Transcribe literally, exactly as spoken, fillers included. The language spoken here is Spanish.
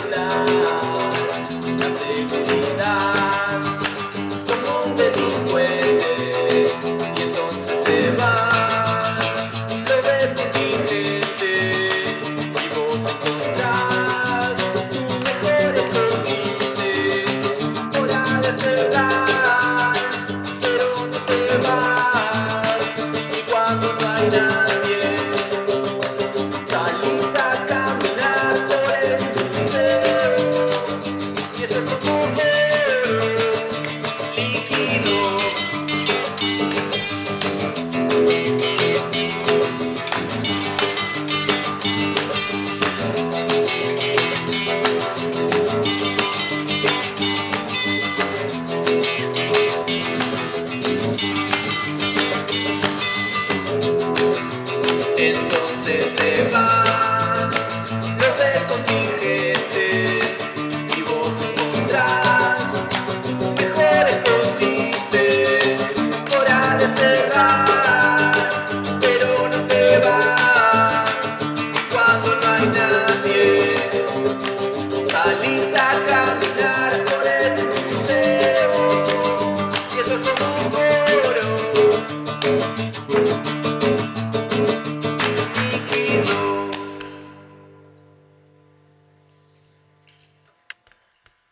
celular, la seguridad, como un delincuente, y entonces se va, lo ve contingente, y vos encontrás tu mejor escondite, hora de cerrar, pero no te vas, y cuando no hay nadie, salís a caminar por el museo, y eso es como oro líquido. Entonces se van los del contingente y vos encontrás tu mejor escondite, hora de cerrar, pero no te vas, y cuando no hay nadie, salís